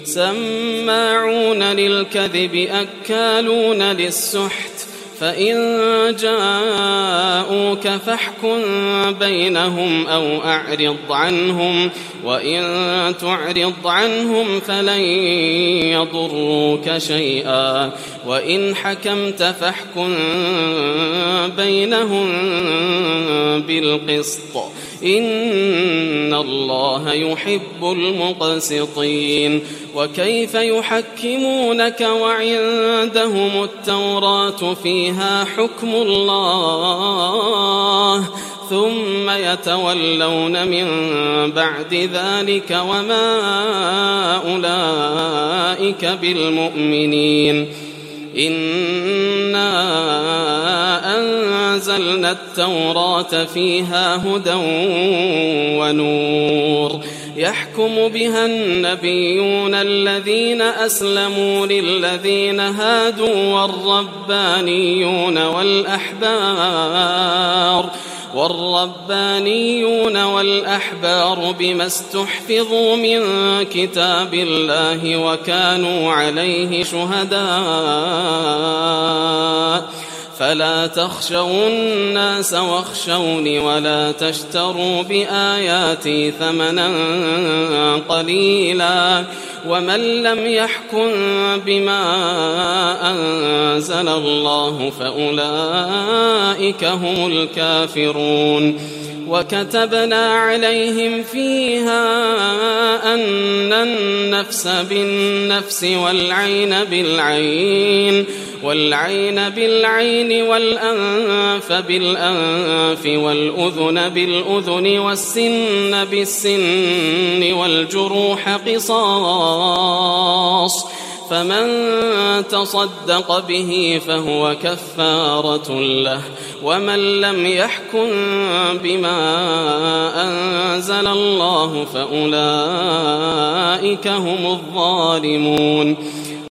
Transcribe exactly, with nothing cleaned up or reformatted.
سماعون للكذب أكالون للسحت فإن جاءوك فاحكم بينهم أو أعرض عنهم وإن تعرض عنهم فلن يضروك شيئا وإن حكمت فاحكم بينهم بالقسط إن الله يحب المقسطين. وكيف يحكمونك وعندهم التوراة فيها حكم الله ثم يتولون من بعد ذلك وما أولئك بالمؤمنين. إنا أنزلنا التوراة فيها هدى ونور يحكم بها النبيون الذين أسلموا للذين هادوا والربانيون والأحبار والربانيون والأحبار بما استحفظوا من كتاب الله وكانوا عليه شهداء فلا تخشوا الناس واخشوني ولا تشتروا بآياتي ثمنا قليلا ومن لم يحكم بما أنزل الله فأولئك هم الكافرون. وكتبنا عليهم فيها أن النفس بالنفس والعين بالعين والعين بالعين والأنف بالأنف والأذن بالأذن والسن بالسن والجروح قصاص فمن تصدق به فهو كفارة له ومن لم يحكم بما أنزل الله فأولئك هم الظالمون.